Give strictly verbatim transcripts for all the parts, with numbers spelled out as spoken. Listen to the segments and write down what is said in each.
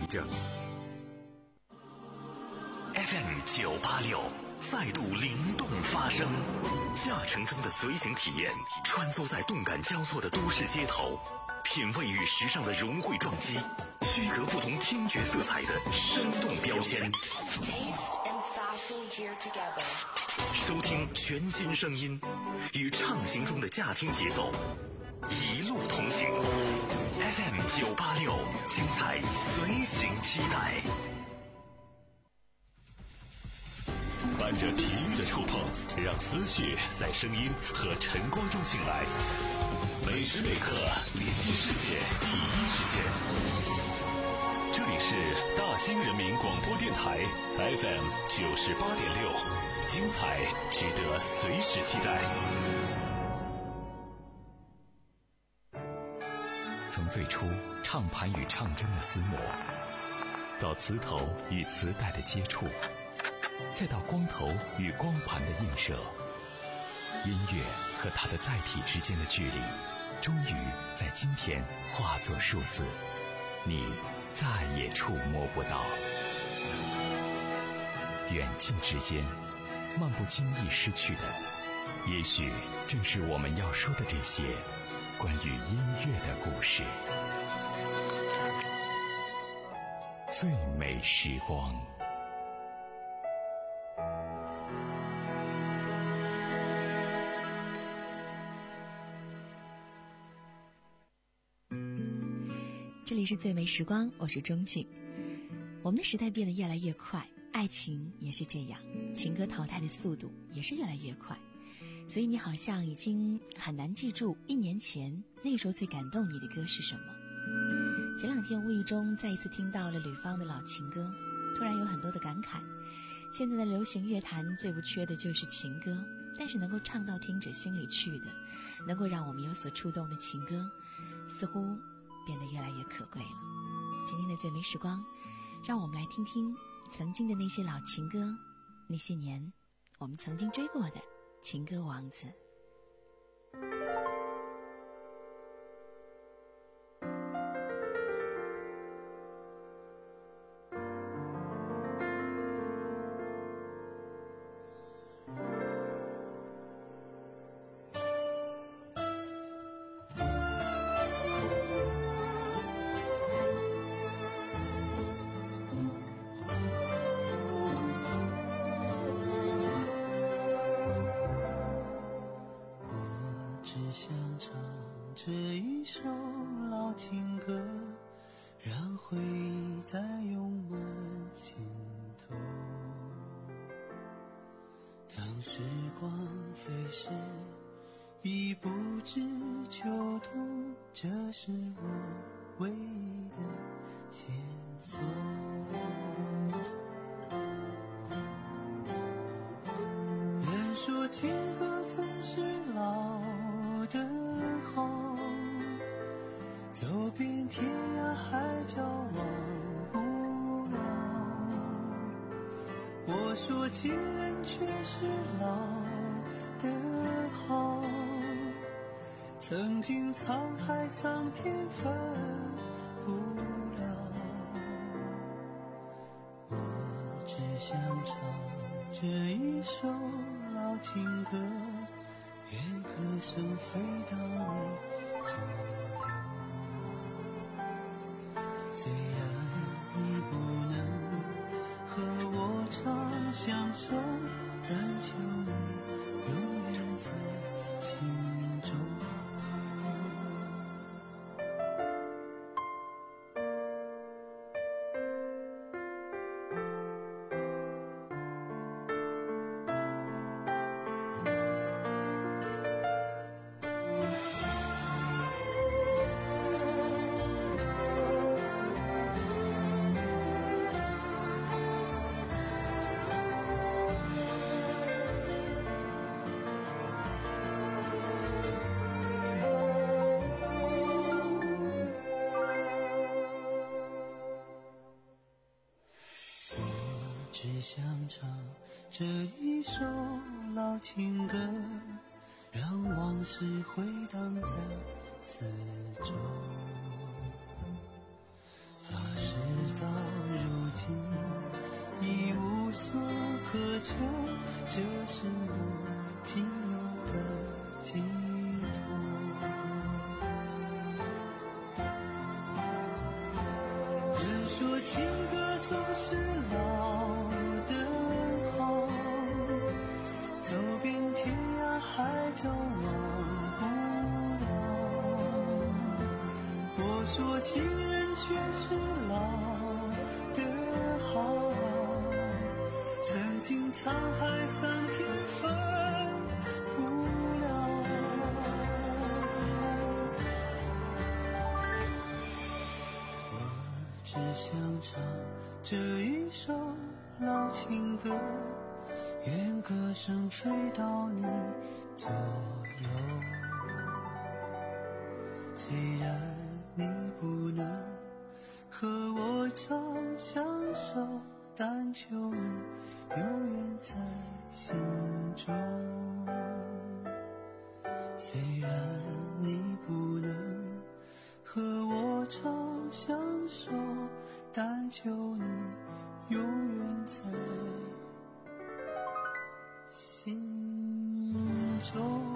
着。F M 九八六再度灵动发声，驾乘中的随行体验，穿梭在动感交错的都市街头，品味与时尚的融汇撞击，区隔不同听觉色彩的生动标签。收听全新声音，与畅行中的驾听节奏，一路同行。F M 九八六，精彩随行期待。伴着体育的触碰，让思绪在声音和晨光中醒来。每时每刻连接世界第一时间。这里是大兴人民广播电台 F M 九十八点六，精彩值得随时期待。从最初唱盘与唱针的厮磨，到磁头与磁带的接触，再到光头与光盘的映射，音乐和它的载体之间的距离，终于在今天化作数字，你再也触摸不到。远近之间，漫不经意失去的，也许正是我们要说的这些关于音乐的故事。最美时光。 这里是最美时光，我是钟静。我们的时代变得越来越快，爱情也是这样，情歌淘汰的速度也是越来越快，所以你好像已经很难记住一年前那个时候最感动你的歌是什么。前两天无意中再一次听到了吕方的老情歌，突然有很多的感慨。现在的流行乐坛最不缺的就是情歌，但是能够唱到听者心里去的，能够让我们有所触动的情歌，似乎变得越来越可贵了。今天的最美时光，让我们来听听曾经的那些老情歌，那些年我们曾经追过的情歌王子。 曾经沧海桑田分不了，我只想唱这一首老情歌，愿歌声飞到你左右。虽然你不能和我常相守，但求你永远在心中。这一首老情歌，让往事回荡在四周。那时到奢求，这是我仅有的寄托。人说情歌总是老的好，走遍天涯海角忘不了。我说情人却是老的好，曾经沧海桑田分不了。我只想唱这一首老情歌，愿歌声飞到你左右。虽然你不能和我长相守，但求你永远在心中。虽然你不能和我长相守，但求你永远在心中。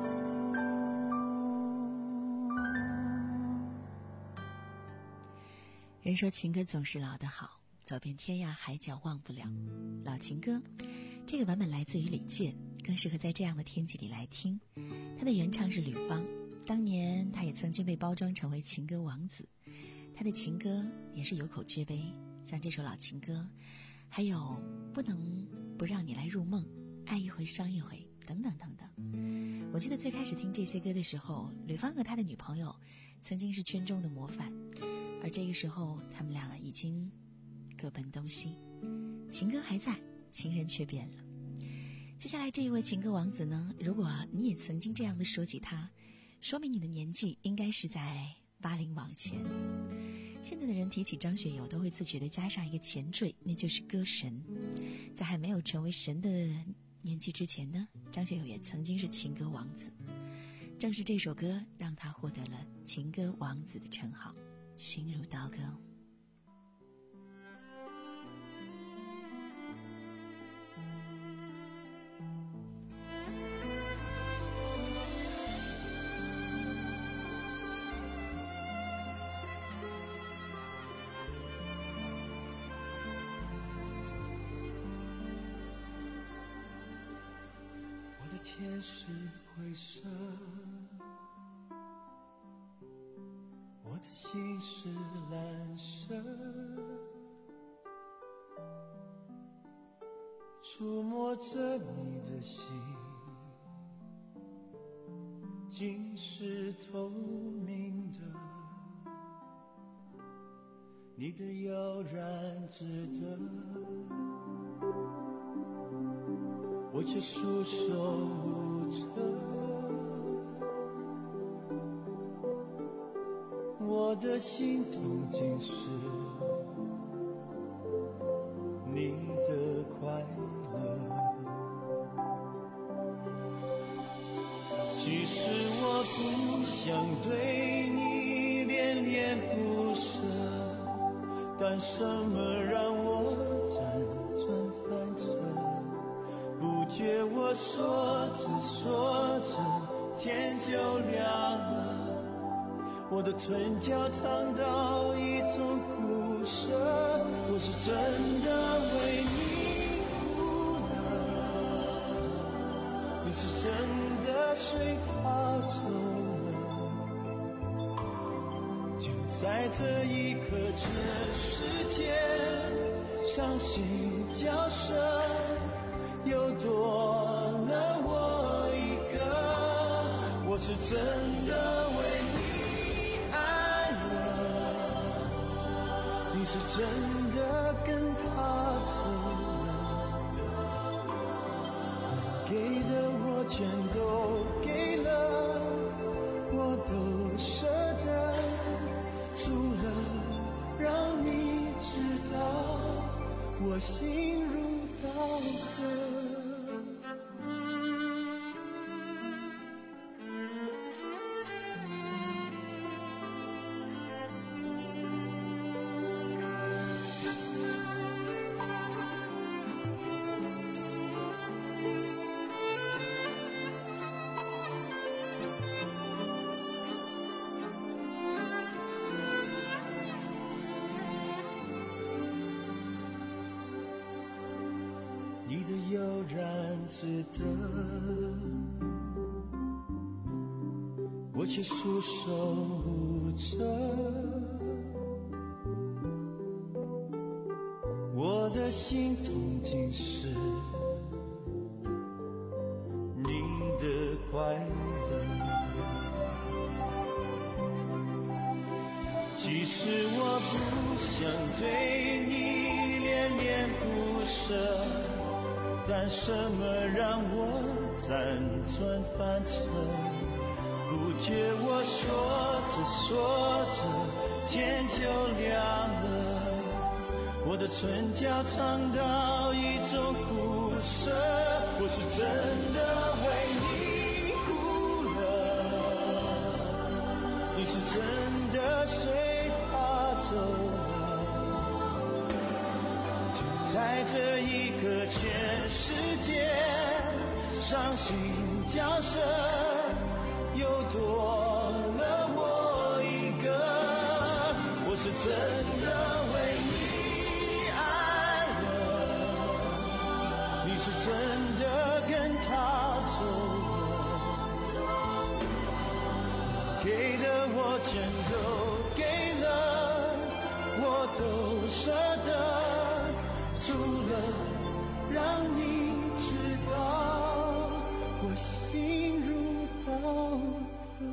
人说情歌总是老的好，走遍天涯海角忘不了。老情歌这个版本来自于李健，更适合在这样的天气里来听。他的原唱是吕方，当年他也曾经被包装成为情歌王子。他的情歌也是有口皆碑，像这首老情歌，还有不能不让你来入梦，爱一回伤一回，等等等等。我记得最开始听这些歌的时候，吕方和他的女朋友曾经是圈中的模范，而这个时候他们俩已经各奔东西，情歌还在，情人却变了。接下来这一位情歌王子呢，如果你也曾经这样的说起他，说明你的年纪应该是在八零往前。现在的人提起张学友都会自觉地加上一个前缀，那就是歌神。在还没有成为神的年纪之前呢，张学友也曾经是情歌王子。正是这首歌让他获得了情歌王子的称号。心如刀割。 我的天是灰色，我的心是蓝色，触摸着你的心，竟是透明的，你的悠然自得，我却束手无策。我的心痛竟是你的快乐。其实我不想对你恋恋不舍，但什么让我辗转反侧？不觉我说着说着天就亮了，我的唇角尝到一种苦涩，我是真的为你哭了，你是真的睡逃走了，就在这一刻，全世界伤心交涉，又多了我一个，我是真的为你爱了，你是真的跟他走了，能给的我全都给了，我都舍得，除了让你知道我心如刀割。 你的悠然自得，我却束手无策。我的心痛竟是你的快乐，其实我不想对你恋恋不舍，但什么让我辗转反侧？不觉我说着说着天就亮了，我的唇角尝到一种苦涩，我是真的为你哭了，你是真的随他走了。就在这一刻，全世界伤心交涉，又多了我一个。我是真的为你爱了，你是真的跟他走了，给的我全都给了，我都舍得，除了让你知道我心如刀割。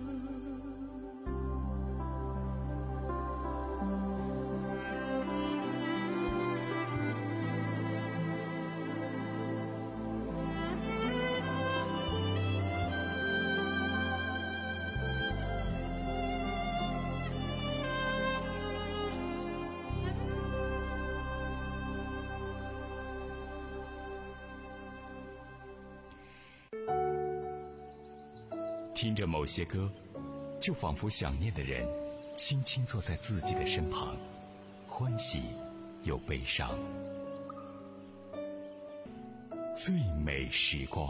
听着某些歌，就仿佛想念的人轻轻坐在自己的身旁，欢喜又悲伤。最美时光。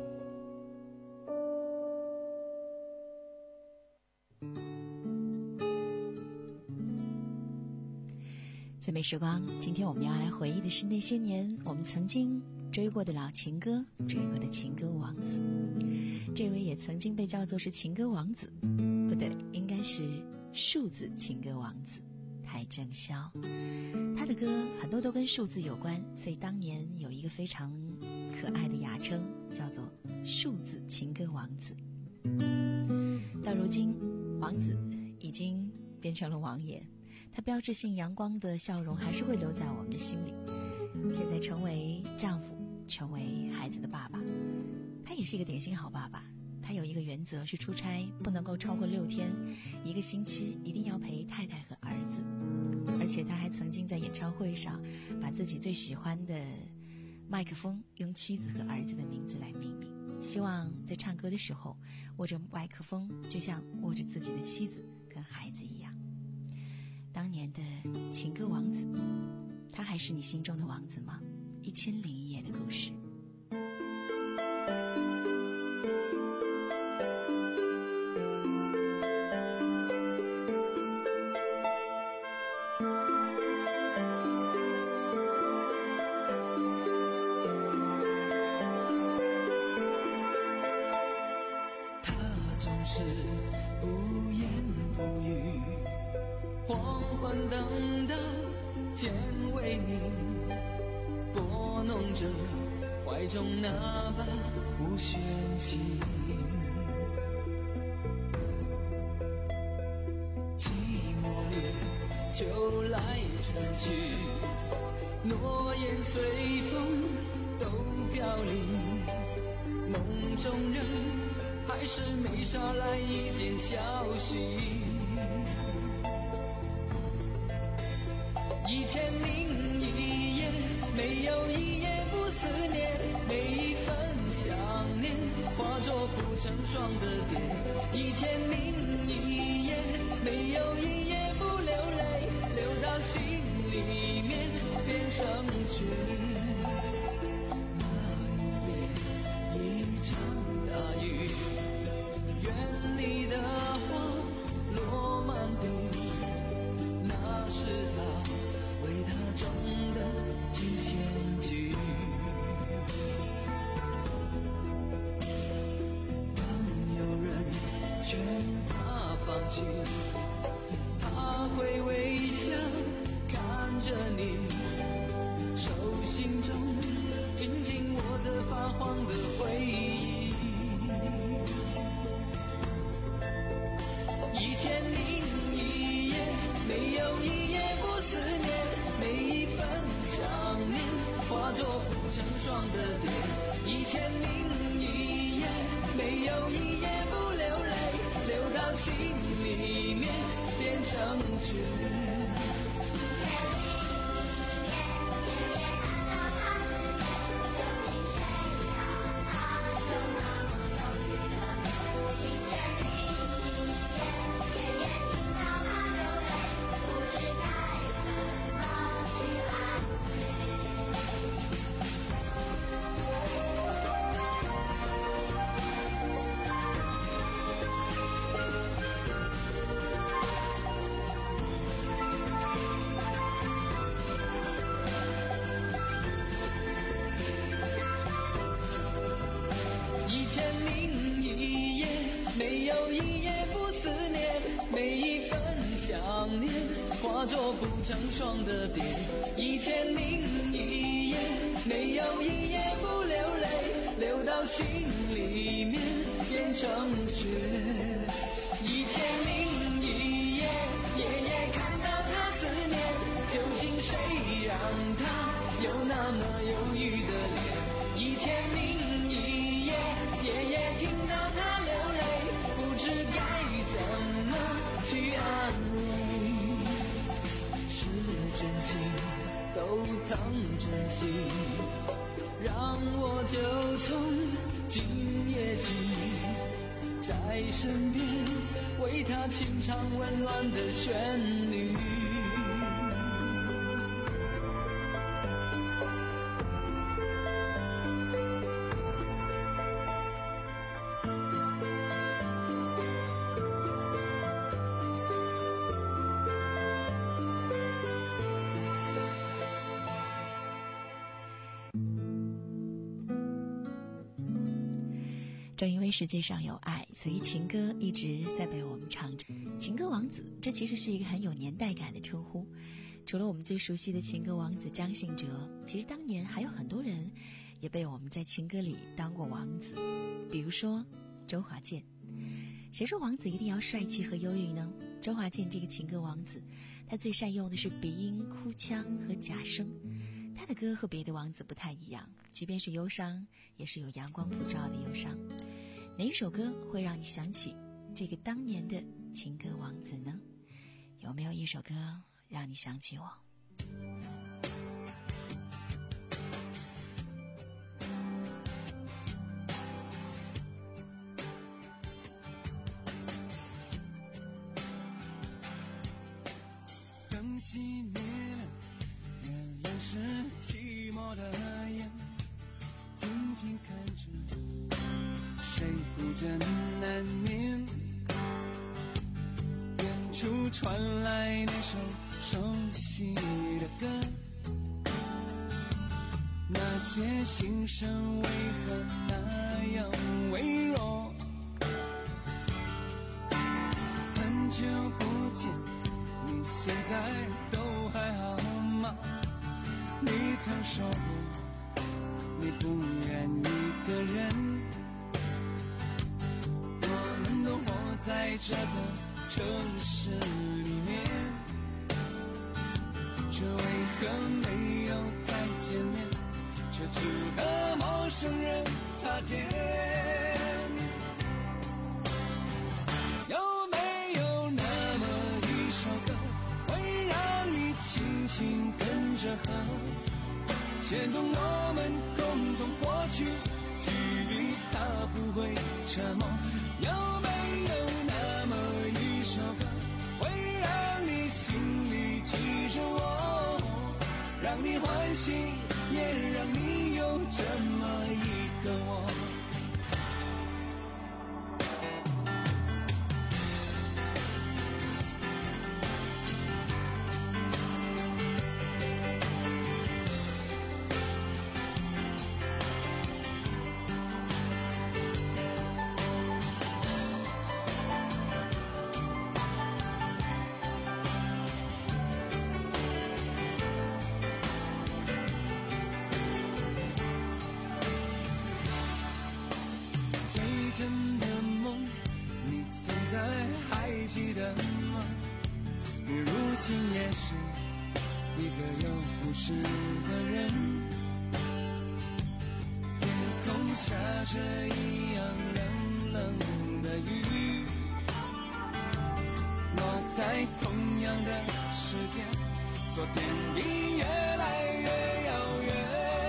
最美时光，今天我们要来回忆的是那些年我们曾经追过的老情歌，追过的情歌王子。这位也曾经被叫做是情歌王子，不对，应该是数字情歌王子邰正宵。他的歌很多都跟数字有关，所以当年有一个非常可爱的雅称，叫做数字情歌王子。到如今，王子已经变成了王爷，他标志性阳光的笑容还是会留在我们的心里。现在成为丈夫，成为孩子的爸爸，他也是一个典型好爸爸。他有一个原则，是出差不能够超过六天，一个星期一定要陪太太和儿子。而且他还曾经在演唱会上把自己最喜欢的麦克风用妻子和儿子的名字来命名，希望在唱歌的时候握着麦克风就像握着自己的妻子跟孩子一样。当年的情歌王子，他还是你心中的王子吗？一千零一夜的故事。 怀中那把无弦琴，寂寞里秋来春去，诺言随风都飘零，梦中人还是没捎来一点消息。一千零一夜，没有一夜不思念，每一份想念化作不成双的蝶。一千零一夜，没有一夜不流泪，流到心里面变成雪。那一夜，一场大雨，园里的花落满地，那是他为他种的金钱菊。 作不成双的蝶。一千零一夜，没有一夜不流泪，流到心里面变成雪。化作不成双的蝶，一千零一夜，没有一夜不流泪，流到心里面变成雪。一千零一夜，夜夜看到他思念，究竟谁让他有那么忧郁的脸？一千零一夜，夜夜听到他流泪，不知该怎么去安慰。真心都当真心，让我就从今夜起，在身边为他轻唱温暖的旋律。 正因为世界上有爱，所以情歌一直在被我们唱着。情歌王子，这其实是一个很有年代感的称呼。除了我们最熟悉的情歌王子张信哲，其实当年还有很多人也被我们在情歌里当过王子，比如说周华健。谁说王子一定要帅气和忧郁呢？周华健这个情歌王子，他最善用的是鼻音、哭腔和假声。他的歌和别的王子不太一样，即便是忧伤，也是有阳光普照的忧伤。哪一首歌会让你想起这个当年的情歌王子呢？有没有一首歌让你想起我？ 灯熄灭了，月亮是寂寞的眼，静静看着谁孤枕难眠。远处传来那首熟悉的歌，那些心声为何那样微弱？很久不见，你现在都还好吗？你曾说过你不愿一个人，我们都活在这个城市里面，却为何没有再见面，却只和陌生人擦肩？有没有那么一首歌，会让你轻轻跟着和，牵动我们共同过去，记忆它不会沉默。有没有那么一首歌，会让你心里记着我，让你欢喜，也让你有这么一个我。真的梦，你现在还记得吗？你如今也是一个有故事的人， 下着一样冷冷的雨，落在同样的时间，昨天比越来越遥远。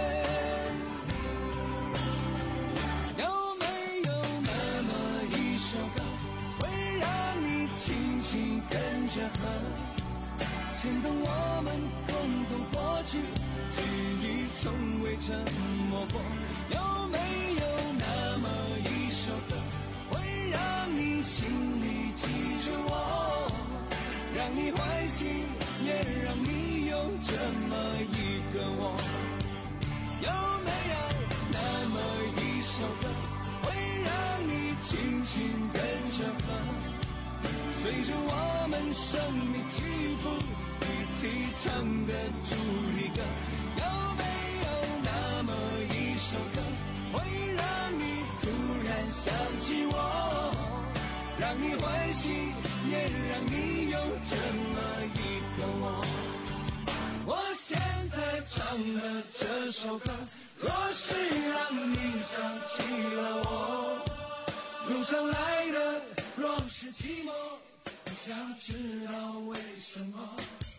有没有那么一首歌，会让你轻轻跟着和，牵动我们共同过去，记忆从未沉默过。有没有那么一首歌，会让你心里记住我，让你欢喜，也让你有这么一个我？有没有那么一首歌，会让你轻轻跟着和，随着我们生命起伏，一起唱的主题歌？有没有那么一首歌，会让你突然想起我，让你欢喜，也让你有这么一个我？我现在唱的这首歌，若是让你想起了我，路上来的若是寂寞，你想知道为什么？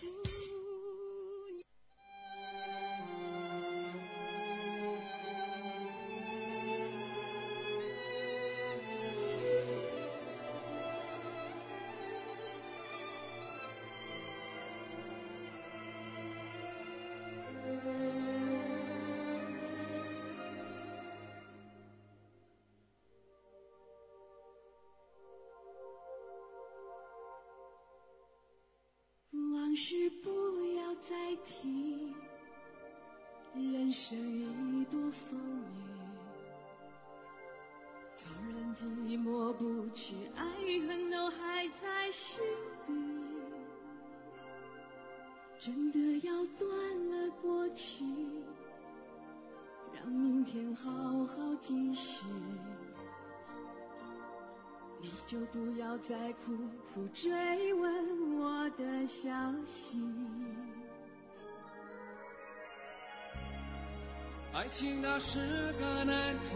往事不要再提，人生一度风雨，纵然寂寞不去，爱与恨都还在心底，真的要断了过去，让明天好好继续，你就不要再苦苦追问我的消息。 爱情它是个难题，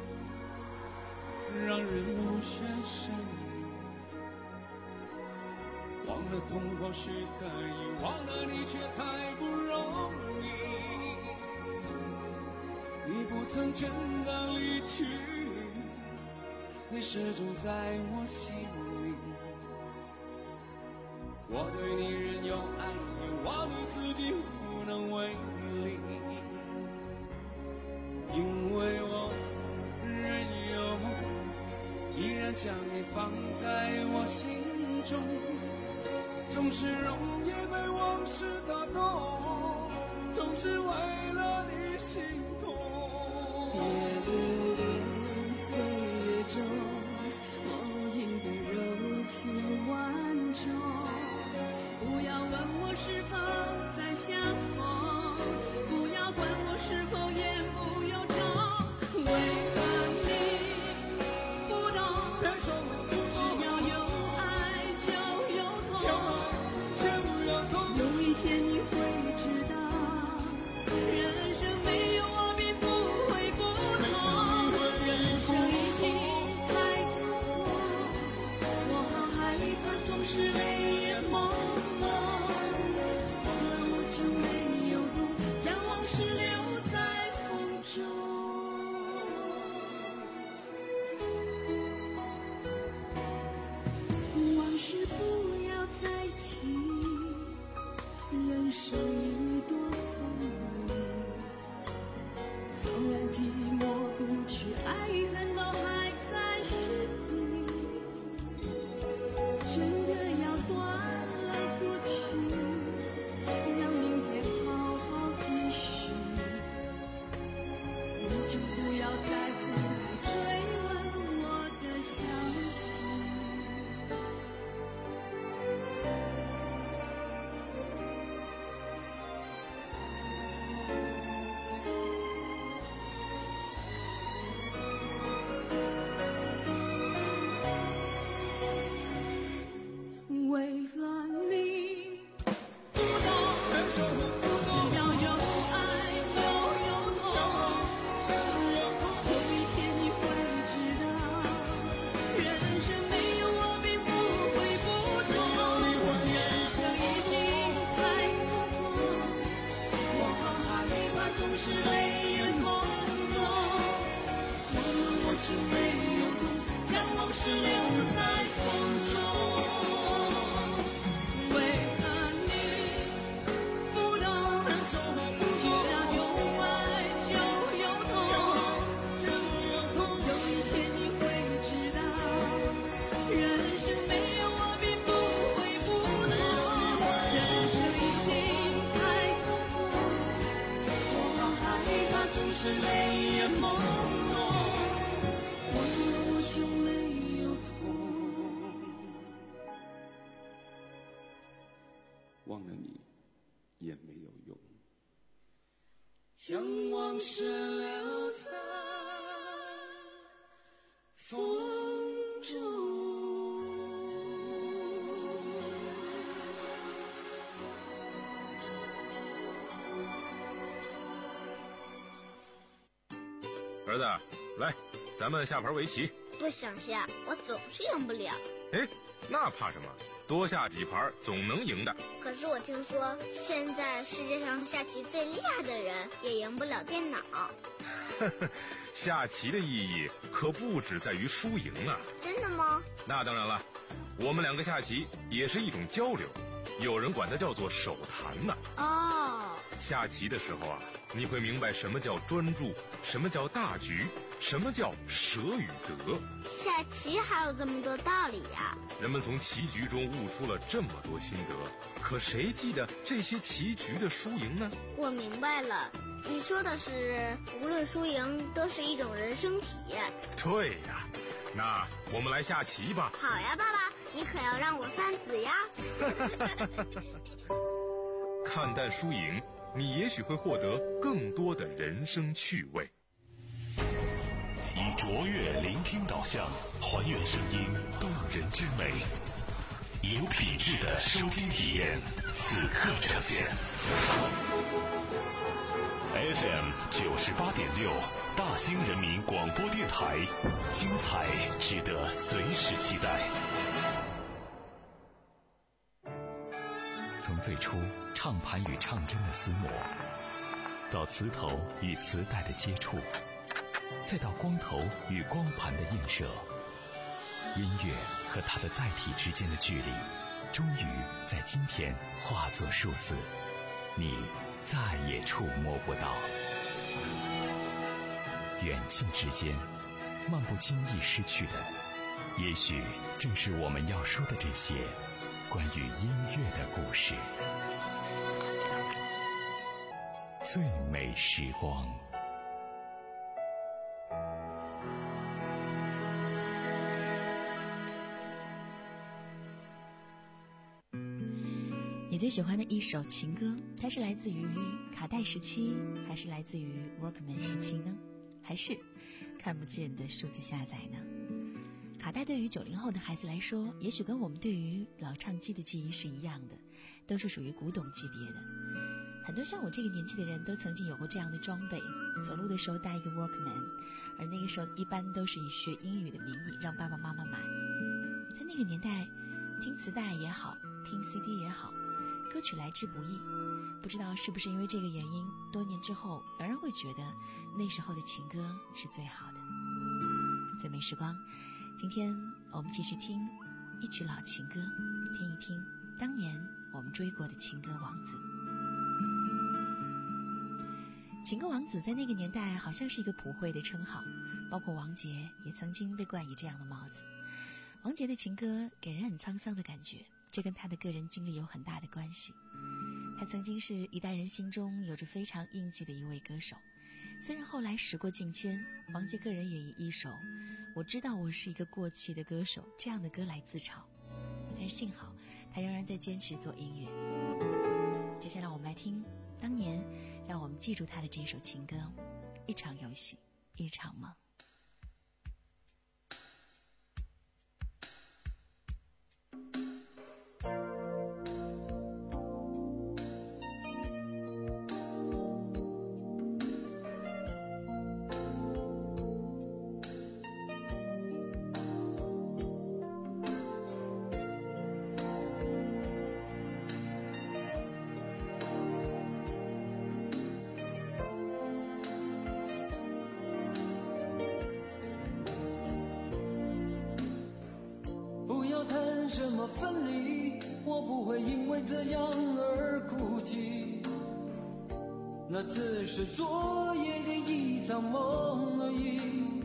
让人无限深疑。忘了痛或许可以，忘了你却太不容易。你不曾真的离去，你始终在我心里。我对你仍有爱意，我对自己无能为力，因为我仍有梦，依然将你放在我心中，总是容易被往事打动，总是为了你心痛。 别留恋岁月中梦影的柔情万种，不要问我是否再相逢，不要管我是否言不由衷，为何你不懂？只要有爱就有痛，有一天你会知道，人生没有我并不会孤独。 是泪眼朦胧，我我就没有痛，将往事留在风中。为何你不懂？既然有爱就有痛，有一天你会知道，人生没有我并不会不同，人生已经太匆匆，我好害怕总是泪眼朦胧，我就没有痛。 忘了你也没有用。 将往事留在风中。 儿子，来，咱们下盘围棋。 不想下，我总是赢不了。 哎，那怕什么？多下几盘总能赢的。 可是我听说，现在世界上下棋最厉害的人也赢不了电脑。 下棋的意义可不只在于输赢啊！ 真的吗？ 那当然了，我们两个下棋也是一种交流，有人管它叫做手谈呢。 哦， 下棋的时候啊，你会明白什么叫专注，什么叫大局，什么叫舍与得。 下棋还有这么多道理呀！ 人们从棋局中悟出了这么多心得，可谁记得这些棋局的输赢呢？ 我明白了，你说的是无论输赢都是一种人生体验。 对呀，那我们来下棋吧。 好呀，爸爸，你可要让我三子呀。 看淡输赢，你也许会获得更多的人生趣味。 以卓越聆听导向，还原声音动人之美，有品质的收听体验，此刻呈现。F M 九十八点六，大兴人民广播电台，精彩值得随时期待。从最初唱盘与唱针的厮磨，到磁头与磁带的接触，再到光头与光盘的映射，音乐和它的载体之间的距离，终于在今天化作数字，你再也触摸不到。远近之间，漫不经意失去的，也许正是我们要说的这些关于音乐的故事。最美时光。 你最喜欢的一首情歌，它是来自于卡带时期，还是来自于 Walkman 时期呢？还是看不见的数字下载呢？卡带对于九零后的孩子来说，也许跟我们对于老唱机的记忆是一样的，都是属于古董级别的。很多像我这个年纪的人都曾经有过这样的装备，走路的时候带一个 Walkman， 而那个时候一般都是以学英语的名义让爸爸妈妈买。在那个年代，听磁带也好，听 C D 也好，歌曲来之不易。不知道是不是因为这个原因，多年之后仍然会觉得那时候的情歌是最好的。最美时光，今天我们继续听一曲老情歌，听一听当年我们追过的情歌王子。情歌王子在那个年代好像是一个普惠的称号，包括王杰也曾经被冠以这样的帽子。王杰的情歌给人很沧桑的感觉，这跟他的个人经历有很大的关系。他曾经是一代人心中有着非常印记的一位歌手，虽然后来时过境迁，王杰个人也以一首我知道我是一个过气的歌手这样的歌来自嘲，但是幸好他仍然在坚持做音乐。接下来我们来听当年让我们记住他的这首情歌，一场游戏一场梦。 什么分离，我不会因为这样而哭泣，那只是昨夜的一场梦而已。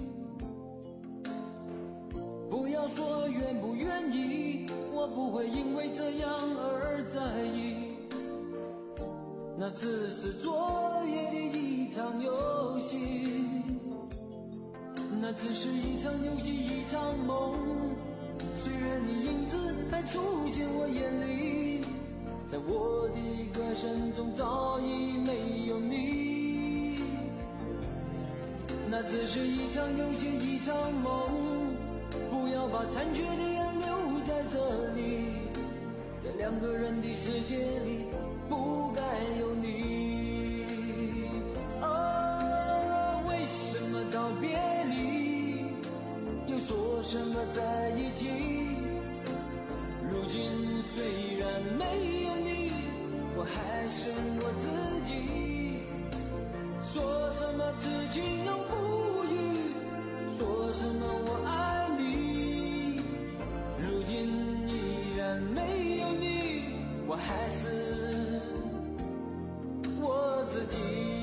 不要说愿不愿意，我不会因为这样而在意，那只是昨夜的一场游戏，那只是一场游戏一场梦。虽然你影子还出现我眼里，在我的歌声中早已没有你，那只是一场游戏一场梦。不要把残缺的爱留在这里，在两个人的世界里不该有你。哦，为什么道别离，又说什么在一起？如今虽然没有你，我还是我自己。说什么此情永不渝，说什么我爱你，如今依然没有你，我还是我自己。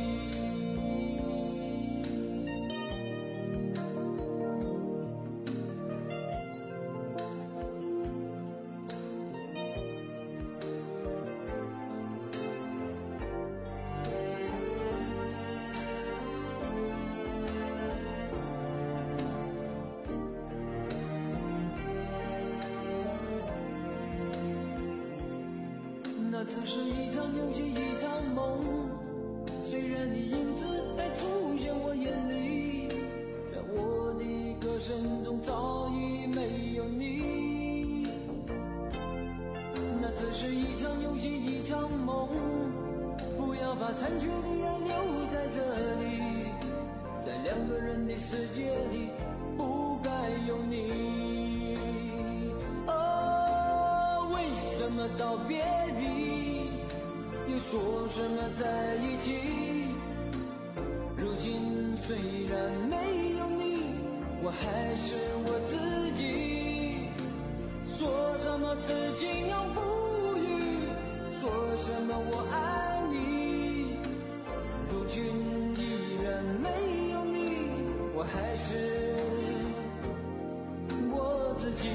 那只是一场游戏一场梦，虽然你影子还出现我眼里，在我的歌声中早已没有你，那只是一场游戏一场梦。不要把残缺的爱留在这里，在两个人的世界里不该有你。哦，为什么道别离，又说什么在一起？如今虽然没有你，我还是我自己。说什么此情永不渝，说什么我爱你，如今依然没有你，我还是我自己。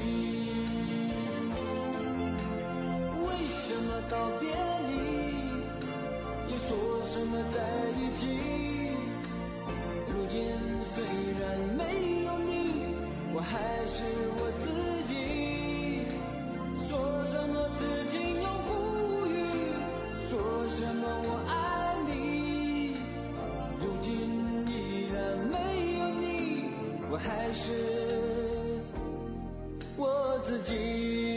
为什么道别离，又说什么在一起？如今虽然没有你，我还是我自己。说什么此情永不渝，说什么我爱你，如今依然没有你，我还是我自己。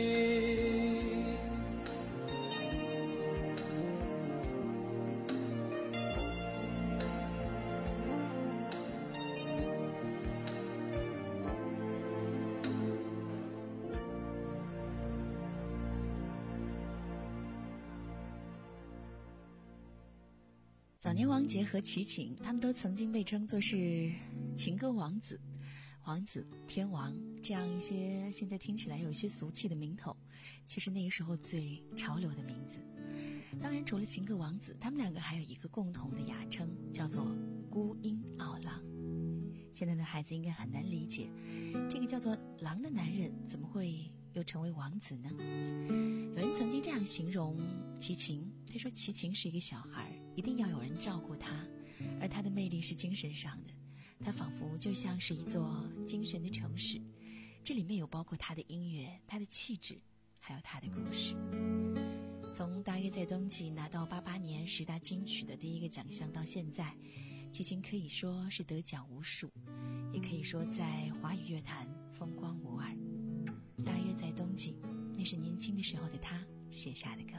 早年王杰和齐秦，他们都曾经被称作是情歌王子、王子、天王这样一些现在听起来有些俗气的名头，其实那个时候最潮流的名字。当然除了情歌王子，他们两个还有一个共同的雅称，叫做孤鹰傲浪。现在的孩子应该很难理解，这个叫做狼的男人怎么会又成为王子呢？有人曾经这样形容齐秦，他说齐秦是一个小孩，一定要有人照顾他，而他的魅力是精神上的，他仿佛就像是一座精神的城市，这里面有包括他的音乐、他的气质，还有他的故事。从大约在冬季拿到八八年十大金曲的第一个奖项到现在，齐秦可以说是得奖无数，也可以说在华语乐坛风光无二。大约在冬季，那是年轻的时候的他写下的歌。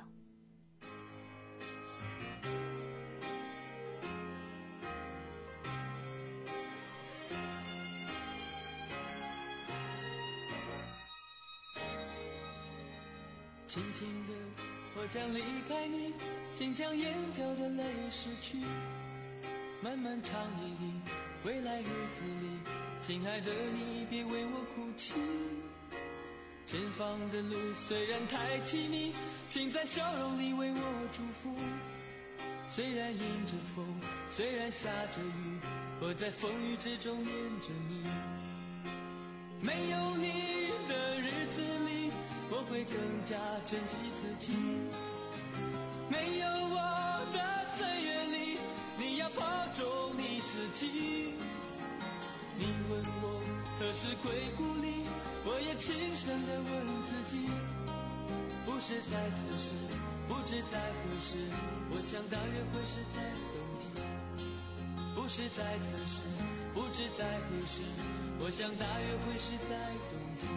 轻轻的，我将离开你，请将眼角的泪拭去。漫漫长夜里，未来日子里，亲爱的你别为我哭泣。 前方的路虽然太凄迷，请在笑容里为我祝福。虽然迎着风，虽然下着雨，我在风雨之中念着你。没有你的日子里，我会更加珍惜自己。没有我的岁月里，你要保重你自己。你问我何时归故里，我也轻声地问自己。不是在此时，不知在何时，我想大约会是在冬季。不是在此时，不知在何时，我想大约会是在冬季。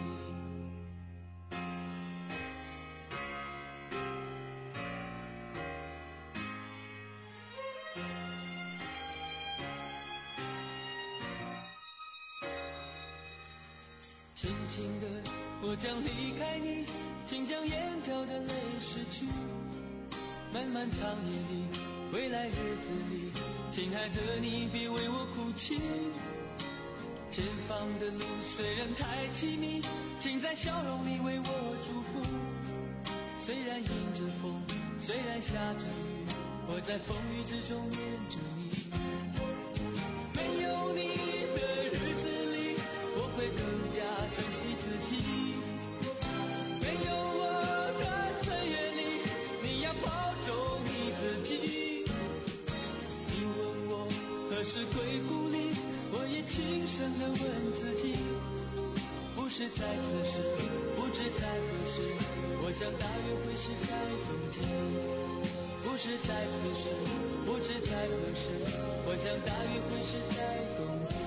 轻轻的，我将离开你，请将眼角的泪拭去。漫漫长夜里，未来日子里，亲爱的你别为我哭泣。前方的路虽然太凄迷，请在笑容里为我祝福。虽然迎着风，虽然下着雨，我在风雨之中念着你。没有你的日子里，我会更加珍惜自己。没有我的岁月里，你要保重你自己。你问我何时归故里，我也轻声地问自己。不是在此时，不知在何时，我想大约会是在冬季。不是在此时，不知在何时，我想大约会是在冬季。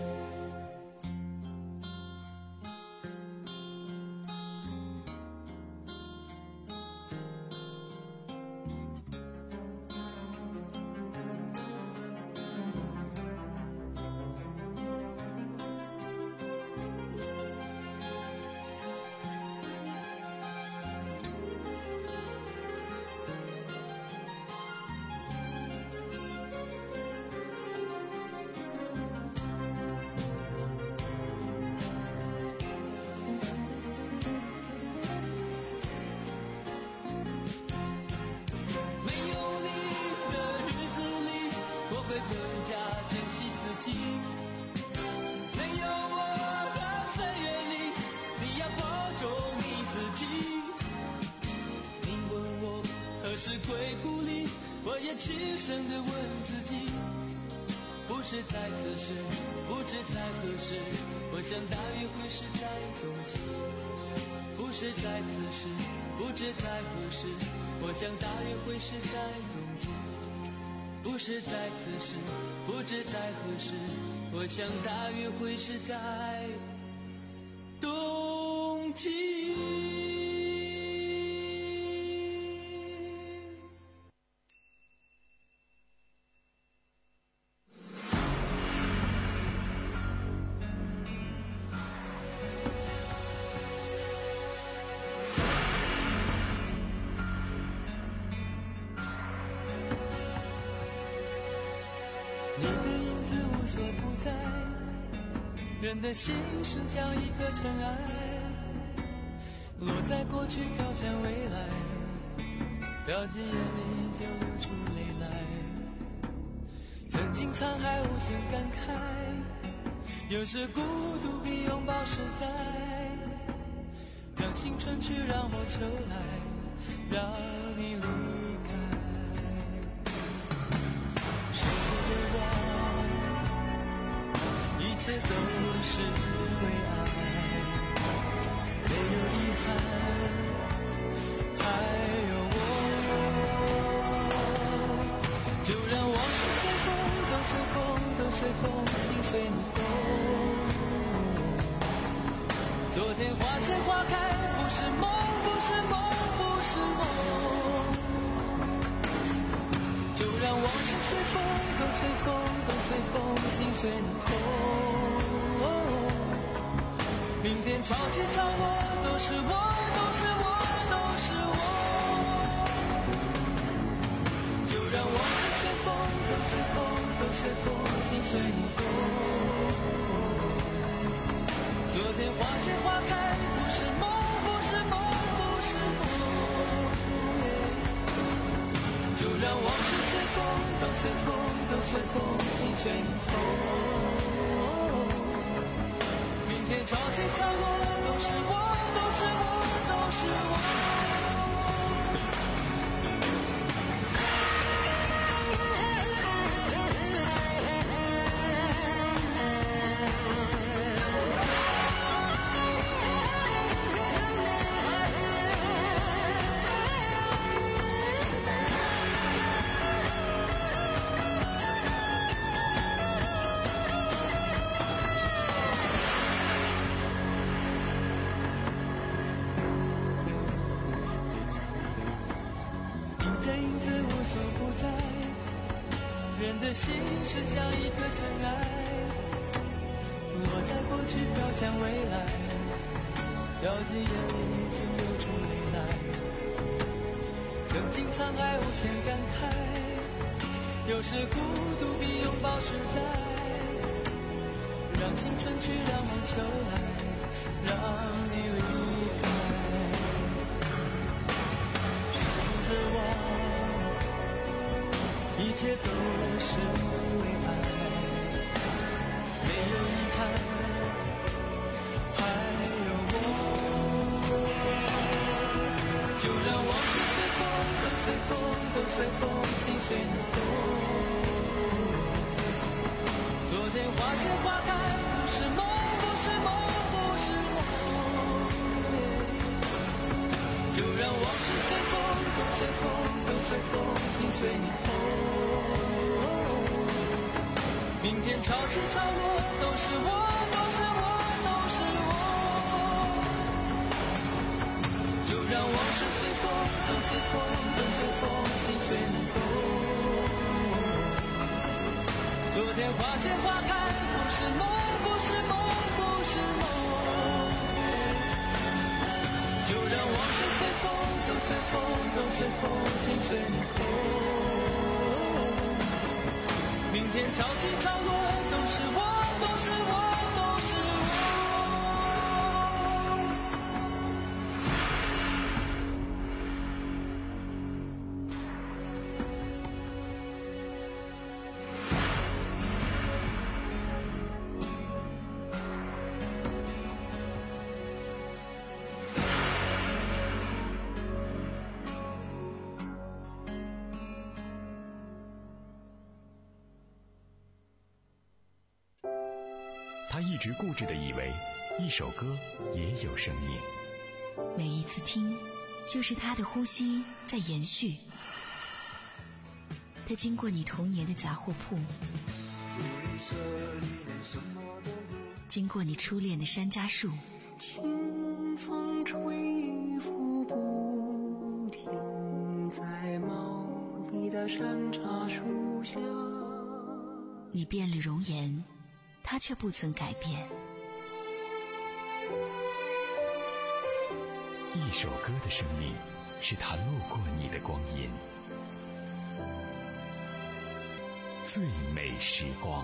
没有我的岁月里，你要保重你自己。你问我何时归故里，我也轻声地问自己。不是在此时，不知在何时，我想大约会是在冬季。不是在此时，不知在何时，我想大约会是在冬季。不是在此时，不知在何时，我想大约会是在冬季。你的影子无所不在，人的心事像一颗尘埃，落在过去飘向未来，掉进眼里就流出泪来。曾经沧海无限感慨，有时孤独比拥抱实在，让青春去让我秋来，让你离开。一切都是为爱，没有遗憾，还有我。就让往事随风，都随风，都随风，心随你动。昨天花谢花开，不是梦，不是梦，不是梦。就让往事随风，都随风，都随风，心随你痛。明天潮起潮落，都是我，都是我，都是我。就让往事随风，都随风，都随风，心随你动。昨天花谢花开，不是梦。 随风，都随风，心随你痛。明天潮起潮落，都是我，都是我，都是我。人的心是像一颗尘埃，我在过去飘向未来，掉进眼里就流出泪来。曾经沧海无限感慨，有时孤独比拥抱实在。让青春去，让梦秋来，让你离开。守着我。一切都是为爱，没有遗憾，还有我。就让往事随风，都随风，都随风，心随你动。昨天花谢花开，不是梦，不是梦，不是梦。就让往事随风，都随风，都随风，心随你痛。明天潮起潮落，都是我，都是我，都是我。就让往事随风，都随风，都随风，心随你动。昨天花谢花开，不是梦，不是梦，不是梦。就让往事随风，都随风，都随风，心随你动。明天潮起潮落，都是我，都是我，都是他一直固执地以为一首歌也有生命， 每一次听就是他的呼吸在延续。他经过你童年的杂货铺，经过你初恋的山楂树， 清风吹拂不停在茂密的山楂树下。 你变了容颜，他却不曾改变。 一首歌的生命是他路过你的光阴，最美时光。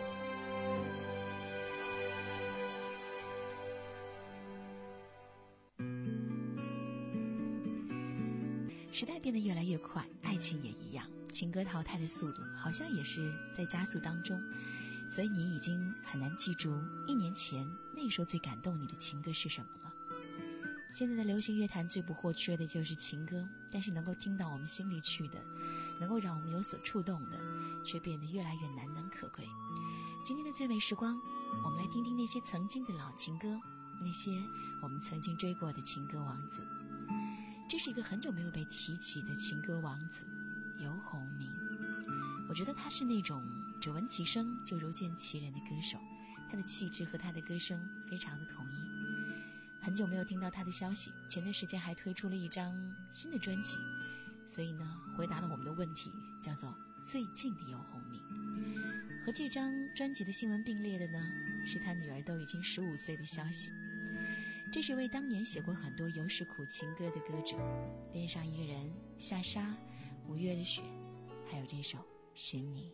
时代变得越来越快，爱情也一样，情歌淘汰的速度好像也是在加速当中，所以你已经很难记住一年前那时候最感动你的情歌是什么了。现在的流行乐坛最不或缺的就是情歌，但是能够听到我们心里去的，能够让我们有所触动的，却变得越来越难能可贵。今天的最美时光，我们来听听那些曾经的老情歌，那些我们曾经追过的情歌王子。这是一个很久没有被提起的情歌王子，游鸿明。我觉得他是那种只闻其声就如见其人的歌手，他的气质和他的歌声非常的统一。很久没有听到他的消息，前段时间还推出了一张新的专辑，所以呢，回答了我们的问题，叫做最近的游鸿明。和这张专辑的新闻并列的呢，是他女儿都已经十五岁的消息。这是一位当年写过很多有时苦情歌的歌者，恋上一个人、下沙、五月的雪，还有这首寻你。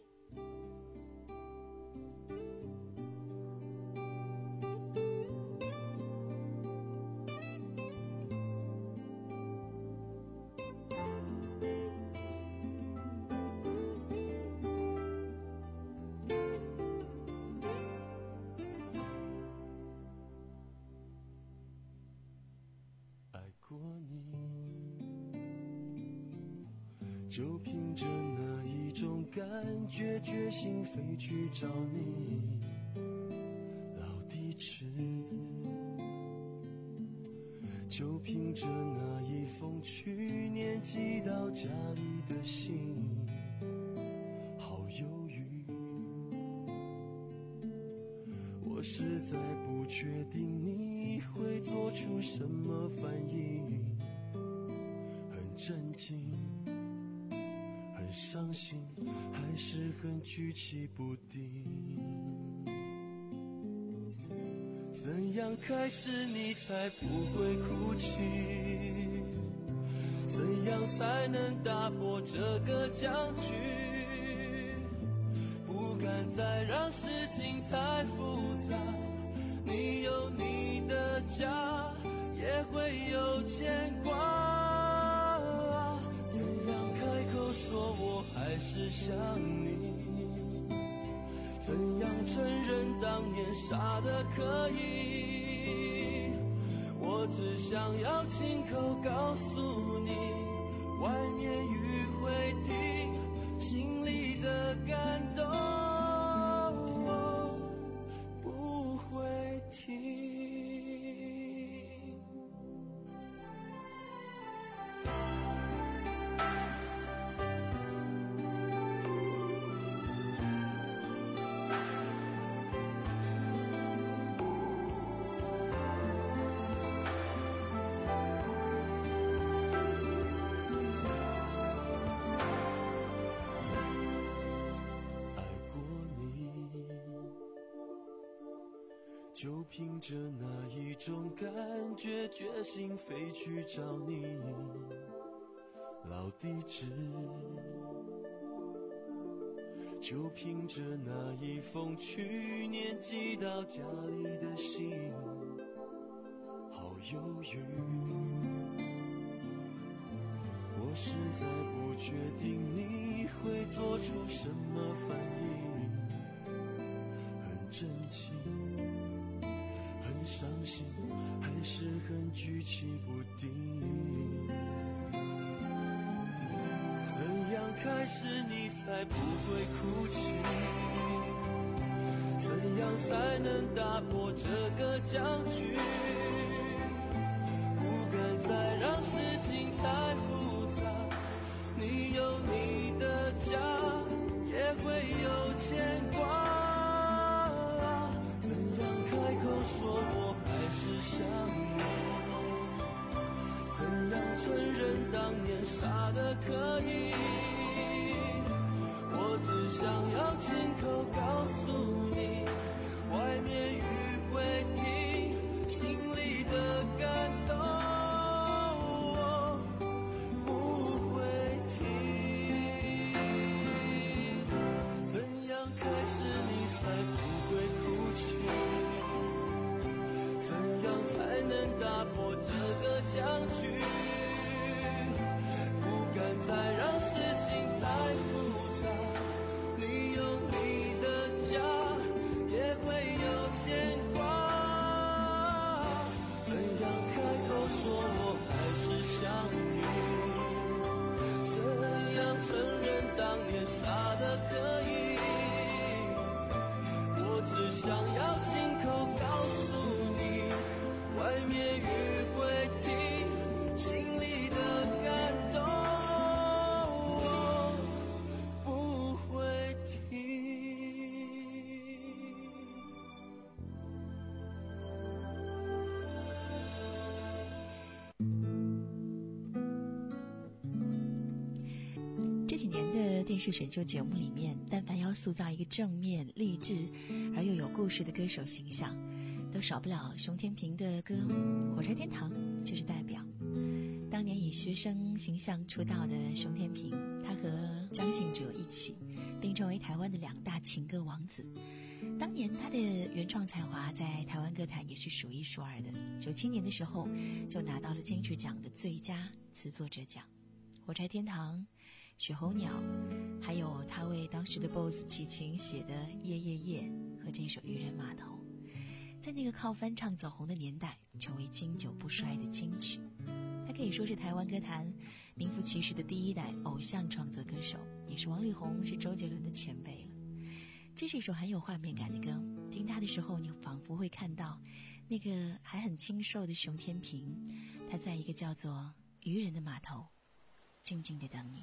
就凭着那一种感觉，决心飞去找你，老地址。就凭着那一封去年寄到家里的信，好犹豫。我实在不确定你会做出什么反应，很震惊，很伤心，还是很举棋不定。怎样开始你才不会哭泣？怎样才能打破这个僵局？不敢再让事情太复杂，你有你的家，也会有牵挂。怎样开口说我还是想你？怎样承认当年傻得可以？我只想要亲口告诉你，外面雨会停，心里的感动不会停。就凭着那一种感觉，决心飞去找你，老地址。就凭着那一封去年寄到家里的信，好犹豫。我实在不确定你会做出什么反应，很震惊，很伤心，还是很举棋不定。怎样开始你才不会哭泣？怎样才能打破这个僵局？不敢再让事情太复杂，你有你的家，也会有牵挂。怎样开口说我还是想你？怎样承认当年傻得可以？我只想要亲口告诉你，外面雨会停，心里的感动不会停。怎样开始你才不会哭泣？怎样才能打破这个僵局？不敢再让事情太复杂，你有你的家，也会有牵挂。怎样开口说我还是想你？怎样承认当年傻得可以？我只想要亲口告诉你，外面雨会停，心里的感动不会停。 这几年的电视选秀节目里面，但凡要塑造一个正面、励志而又有故事的歌手形象，都少不了熊天平的歌《火柴天堂》就是代表。当年以学生形象出道的熊天平，他和张信哲一起并成为台湾的两大情歌王子。当年他的原创才华在台湾歌坛也是数一数二的，九七年的时候就拿到了金曲奖的最佳词作者奖。火柴天堂、雪候鸟，还有他为当时的 B O S S 齐秦写的《夜夜夜》和这首《渔人码头》，在那个靠翻唱走红的年代，成为经久不衰的金曲。它可以说是台湾歌坛名副其实的第一代偶像创作歌手，也是王力宏，是周杰伦的前辈了。这是一首很有画面感的歌，听它的时候，你仿佛会看到那个还很清瘦的熊天平，他在一个叫做渔人的码头，静静地等你。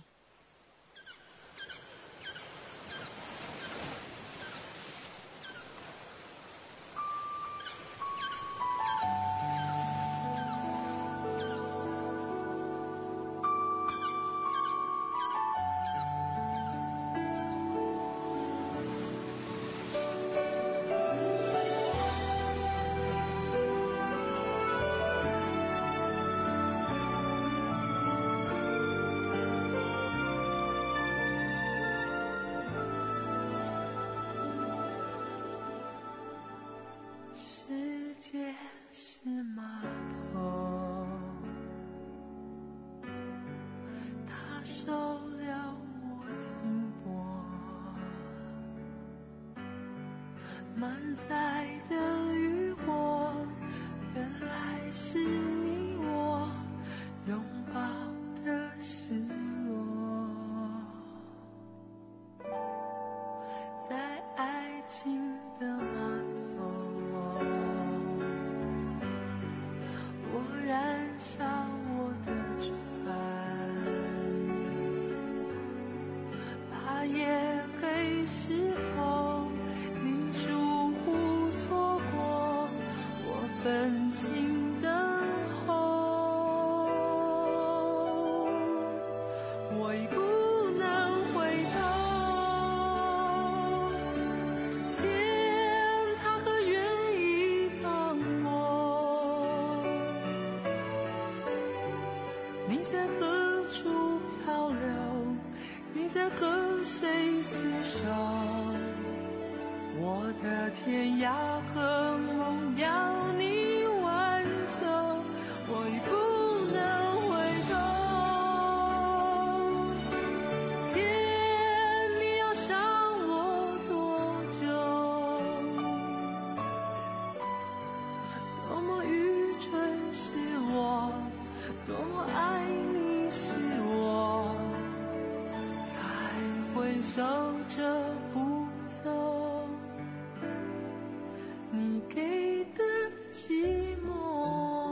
满载的渔火，原来是你我拥抱的失落，在爱情的码头，我燃烧我的船，怕夜黑时候你疏忽错过，我分清灯后，我已不能回头。天，他可愿意帮我？你在何处漂流？你在和谁厮守？我的天涯和梦要你挽救，我已不能回头。天，你要伤我多久？多么愚蠢是我，多么爱你是我，才会守着不走你给的寂寞。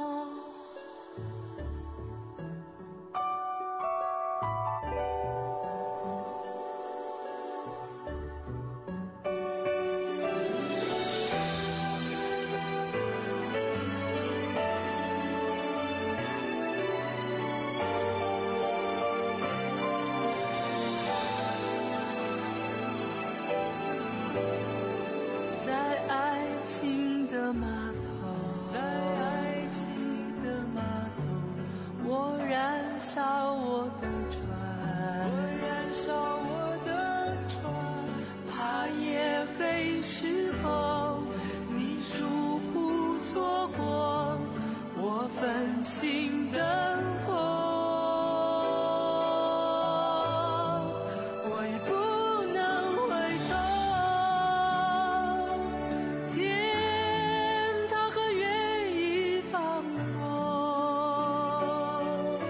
在爱情的码头，在爱情的码头，我燃烧我的船，我燃烧我的船，怕夜黑时候你疏忽错过，我分心灯火。我已不能回头，天，他可愿意帮我？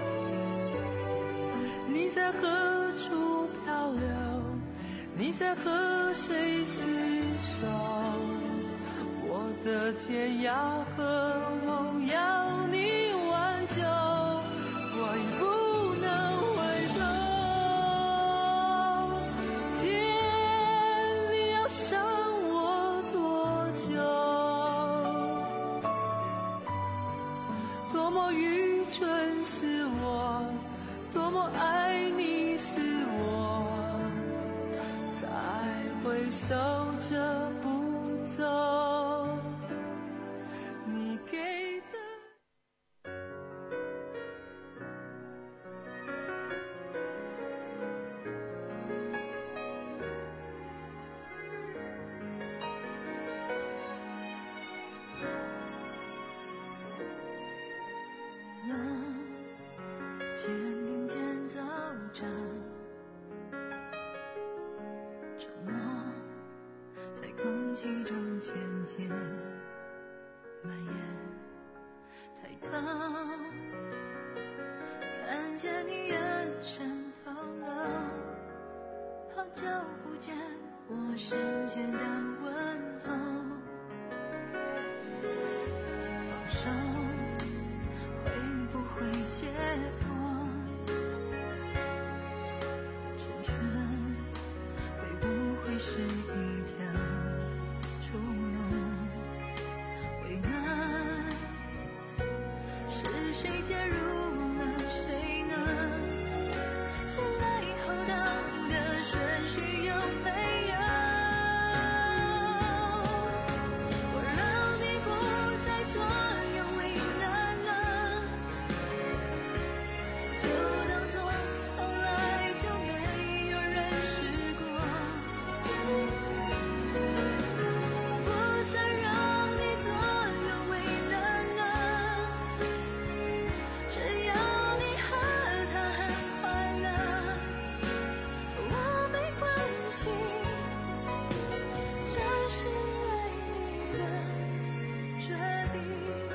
你在何处漂流？你在和谁厮守？我的天涯和梦要你挽救，我已不能回头。天，你要伤我多久？多么愚蠢是我，多么爱你是我，才会守着不走你给的。 路肩并肩走着，沉默在空气中渐渐蔓延。抬头看见你渗透了，好久不见我深切的问候。放手会不会解脱？成全会不会是一条出路？为难是谁介入了谁呢？先来后到的顺序有没有？我让你不再左右为难了，就当作从来就没有人试过，不再让你左右为难了，只要你和他很快乐，我没关系，这是爱你的决定。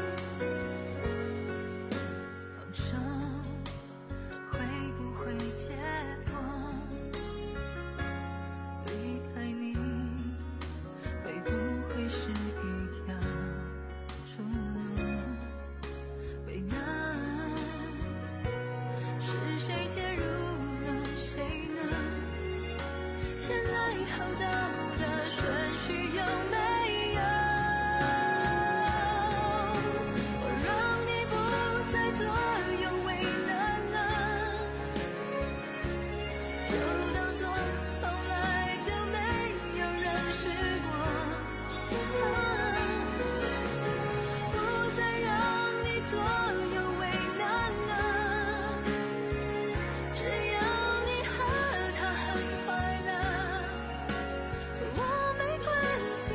放手会不会解脱？离开你会不会是一条出路？为难是谁介入了谁呢？先来后到的顺序有没有？我让你不再左右为难了，就当作从来就没有人试过，不再让你左右为难了，只要你和他很快乐，我没关系，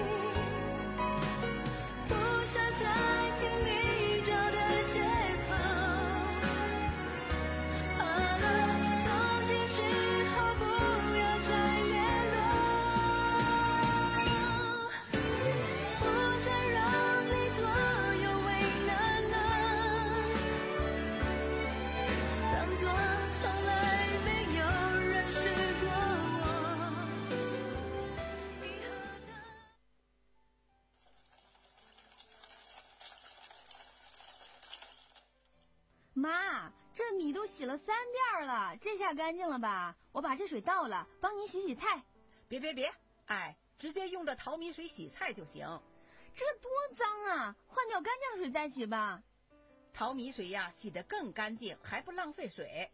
不想再听你找的借口，好了，从今之后不要再联络，不再让你左右为难了，当作从来没有人试过我，你和他。 妈，这米都洗了三遍了，这下干净了吧？我把这水倒了，帮您洗洗菜。 别别别，哎，直接用这淘米水洗菜就行。 这多脏啊！换掉干净水再洗吧。 淘米水呀，洗得更干净，还不浪费水。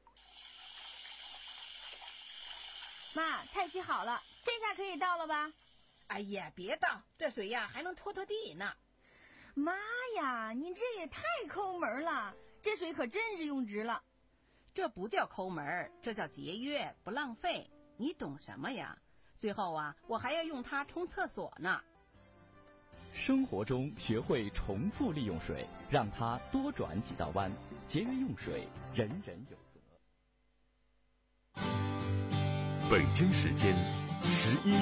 妈，菜洗好了，这下可以倒了吧？ 哎呀，别倒，这水呀还能拖拖地呢。 妈呀，你这也太抠门了，这水可真是用值了。 这不叫抠门，这叫节约，不浪费。你懂什么呀？最后啊，我还要用它冲厕所呢。 生活中学会重复利用水，让它多转几道弯，节约用水，人人有责。 北京时间十一。